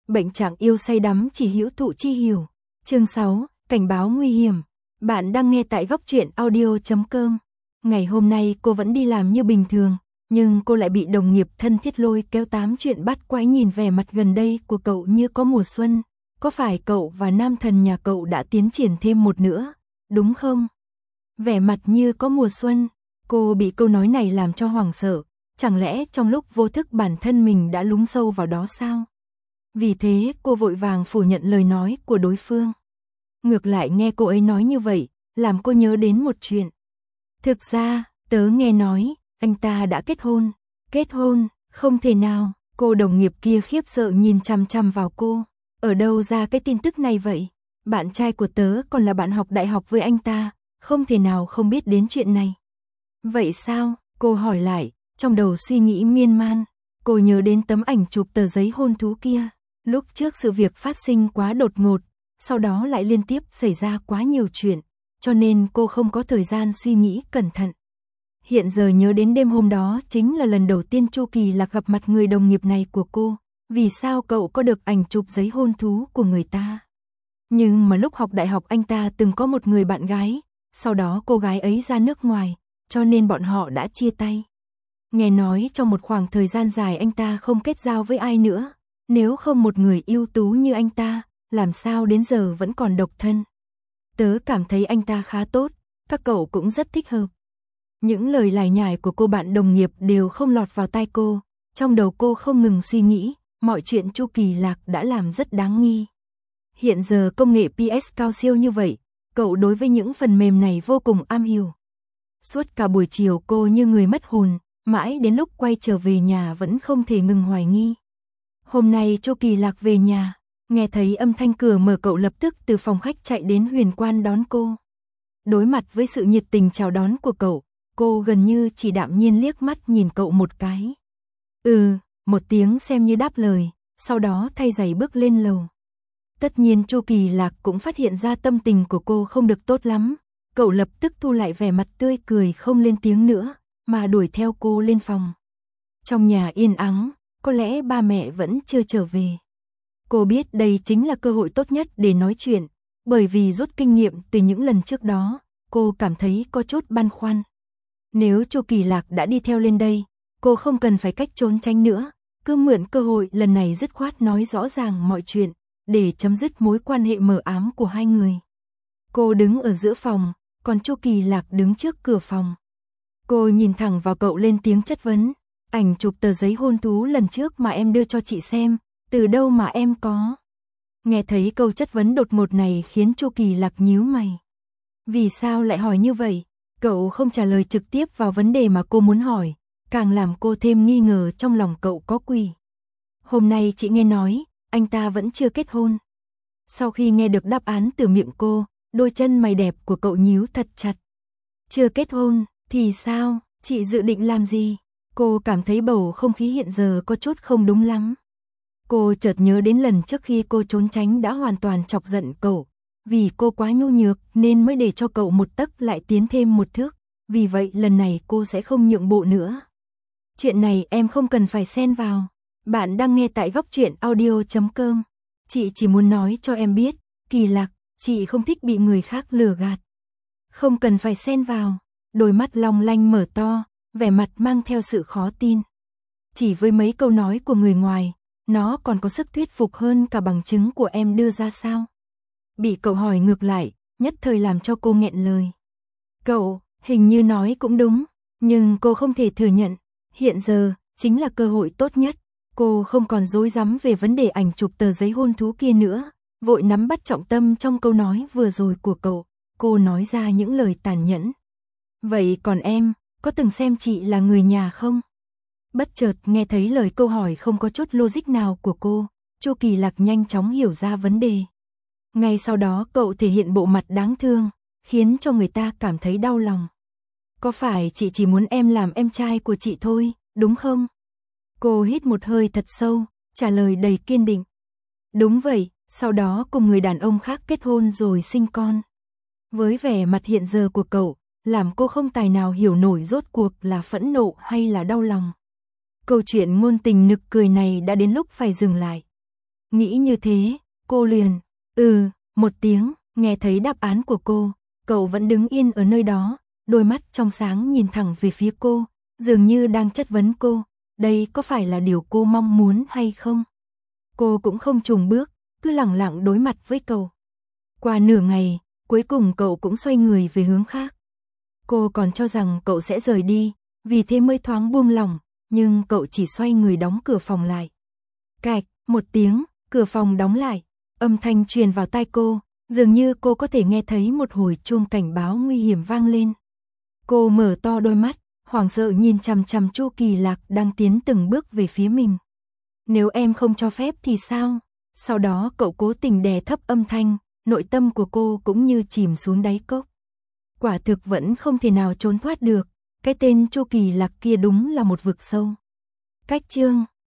Bệnh trạng yêu say đắm chỉ hữu thụ chi hiểu. Chương 6, cảnh báo nguy hiểm. Bạn đang nghe tại góc truyện audio.com. Ngày hôm nay cô vẫn đi làm như bình thường, nhưng cô lại bị đồng nghiệp thân thiết lôi kéo tám chuyện bắt quái. Nhìn vẻ mặt gần đây của cậu như có mùa xuân. Có phải cậu và nam thần nhà cậu đã tiến triển thêm một nữa, đúng không? Vẻ mặt như có mùa xuân. Cô bị câu nói này làm cho hoảng sợ. Chẳng lẽ trong lúc vô thức bản thân mình đã lún sâu vào đó sao? Vì thế cô vội vàng phủ nhận lời nói của đối phương. Ngược lại nghe cô ấy nói như vậy, làm cô nhớ đến một chuyện. Thực ra, tớ nghe nói, anh ta đã kết hôn. Kết hôn, không thể nào. Cô đồng nghiệp kia khiếp sợ nhìn chằm chằm vào cô. Ở đâu ra cái tin tức này vậy? Bạn trai của tớ còn là bạn học đại học với anh ta, không thể nào không biết đến chuyện này. Vậy sao? Cô hỏi lại, trong đầu suy nghĩ miên man. Cô nhớ đến tấm ảnh chụp tờ giấy hôn thú kia. Lúc trước sự việc phát sinh quá đột ngột, sau đó lại liên tiếp xảy ra quá nhiều chuyện, cho nên cô không có thời gian suy nghĩ cẩn thận. Hiện giờ nhớ đến đêm hôm đó chính là lần đầu tiên Chu Kỳ Lạc gặp mặt người đồng nghiệp này của cô. Vì sao cậu có được ảnh chụp giấy hôn thú của người ta? Nhưng mà lúc học đại học anh ta từng có một người bạn gái, sau đó cô gái ấy ra nước ngoài, cho nên bọn họ đã chia tay. Nghe nói trong một khoảng thời gian dài anh ta không kết giao với ai nữa. Nếu không một người ưu tú như anh ta, làm sao đến giờ vẫn còn độc thân? Tớ cảm thấy anh ta khá tốt, các cậu cũng rất thích hợp. Những lời lải nhải của cô bạn đồng nghiệp đều không lọt vào tai cô. Trong đầu cô không ngừng suy nghĩ, mọi chuyện Chu Kỳ Lạc đã làm rất đáng nghi. Hiện giờ công nghệ PS cao siêu như vậy, cậu đối với những phần mềm này vô cùng am hiểu. Suốt cả buổi chiều cô như người mất hồn, mãi đến lúc quay trở về nhà vẫn không thể ngừng hoài nghi. Hôm nay Chu Kỳ Lạc về nhà, nghe thấy âm thanh cửa mở cậu lập tức từ phòng khách chạy đến Huyền Quan đón cô. Đối mặt với sự nhiệt tình chào đón của cậu, cô gần như chỉ đạm nhiên liếc mắt nhìn cậu một cái. Một tiếng xem như đáp lời, sau đó thay giày bước lên lầu. Tất nhiên Chu Kỳ Lạc cũng phát hiện ra tâm tình của cô không được tốt lắm, cậu lập tức thu lại vẻ mặt tươi cười không lên tiếng nữa, mà đuổi theo cô lên phòng. Trong nhà yên ắng, có lẽ ba mẹ vẫn chưa trở về. Cô biết đây chính là cơ hội tốt nhất để nói chuyện, bởi vì rút kinh nghiệm từ những lần trước đó, cô cảm thấy có chút băn khoăn. Nếu Chu Kỳ Lạc đã đi theo lên đây, cô không cần phải cách trốn tránh nữa, cứ mượn cơ hội lần này dứt khoát nói rõ ràng mọi chuyện, để chấm dứt mối quan hệ mờ ám của hai người. Cô đứng ở giữa phòng, còn Chu Kỳ Lạc đứng trước cửa phòng. Cô nhìn thẳng vào cậu lên tiếng chất vấn. Ảnh chụp tờ giấy hôn thú lần trước mà em đưa cho chị xem, từ đâu mà em có? Nghe thấy câu chất vấn đột ngột này khiến Chu Kỳ Lạc nhíu mày. Vì sao lại hỏi như vậy? Cậu không trả lời trực tiếp vào vấn đề mà cô muốn hỏi, càng làm cô thêm nghi ngờ trong lòng cậu có quỷ. Hôm nay chị nghe nói, anh ta vẫn chưa kết hôn. Sau khi nghe được đáp án từ miệng cô, đôi chân mày đẹp của cậu nhíu thật chặt. Chưa kết hôn, thì sao? Chị dự định làm gì? Cô cảm thấy bầu không khí hiện giờ có chút không đúng lắm. Cô chợt nhớ đến lần trước khi cô trốn tránh đã hoàn toàn chọc giận cậu. Vì cô quá nhu nhược nên mới để cho cậu một tấc lại tiến thêm một thước. Vì vậy lần này cô sẽ không nhượng bộ nữa. Chuyện này em không cần phải xen vào. Bạn đang nghe tại góc truyện audio.com. Chị chỉ muốn nói cho em biết, Kỳ Lạc, chị không thích bị người khác lừa gạt. Không cần phải xen vào. Đôi mắt long lanh mở to, vẻ mặt mang theo sự khó tin. Chỉ với mấy câu nói của người ngoài, nó còn có sức thuyết phục hơn cả bằng chứng của em đưa ra sao? Bị cậu hỏi ngược lại, nhất thời làm cho cô nghẹn lời. Cậu, hình như nói cũng đúng, nhưng cô không thể thừa nhận. Hiện giờ, chính là cơ hội tốt nhất. Cô không còn rối rắm về vấn đề ảnh chụp tờ giấy hôn thú kia nữa, vội nắm bắt trọng tâm trong câu nói vừa rồi của cậu. Cô nói ra những lời tàn nhẫn. Vậy còn em, có từng xem chị là người nhà không? Bất chợt nghe thấy lời câu hỏi không có chút logic nào của cô, Chu Kỳ Lạc nhanh chóng hiểu ra vấn đề. Ngay sau đó cậu thể hiện bộ mặt đáng thương, khiến cho người ta cảm thấy đau lòng. Có phải chị chỉ muốn em làm em trai của chị thôi, đúng không? Cô hít một hơi thật sâu, trả lời đầy kiên định. Đúng vậy, sau đó cùng người đàn ông khác kết hôn rồi sinh con. Với vẻ mặt hiện giờ của cậu, làm cô không tài nào hiểu nổi rốt cuộc là phẫn nộ hay là đau lòng. Câu chuyện ngôn tình nực cười này đã đến lúc phải dừng lại. Nghĩ như thế, cô liền, một tiếng, nghe thấy đáp án của cô, cậu vẫn đứng yên ở nơi đó, đôi mắt trong sáng nhìn thẳng về phía cô, dường như đang chất vấn cô, đây có phải là điều cô mong muốn hay không? Cô cũng không chùn bước, cứ lẳng lặng đối mặt với cậu. Qua nửa ngày, cuối cùng cậu cũng xoay người về hướng khác. Cô còn cho rằng cậu sẽ rời đi, vì thế mới thoáng buông lỏng, nhưng cậu chỉ xoay người đóng cửa phòng lại. Cạch, một tiếng, cửa phòng đóng lại, âm thanh truyền vào tai cô, dường như cô có thể nghe thấy một hồi chuông cảnh báo nguy hiểm vang lên. Cô mở to đôi mắt, hoảng sợ nhìn chằm chằm Chu Kỳ Lạc đang tiến từng bước về phía mình. Nếu em không cho phép thì sao? Sau đó cậu cố tình đè thấp âm thanh, nội tâm của cô cũng như chìm xuống đáy cốc. Quả thực vẫn không thể nào trốn thoát được, cái tên Chu Kỳ Lạc kia đúng là một vực sâu. Cách chương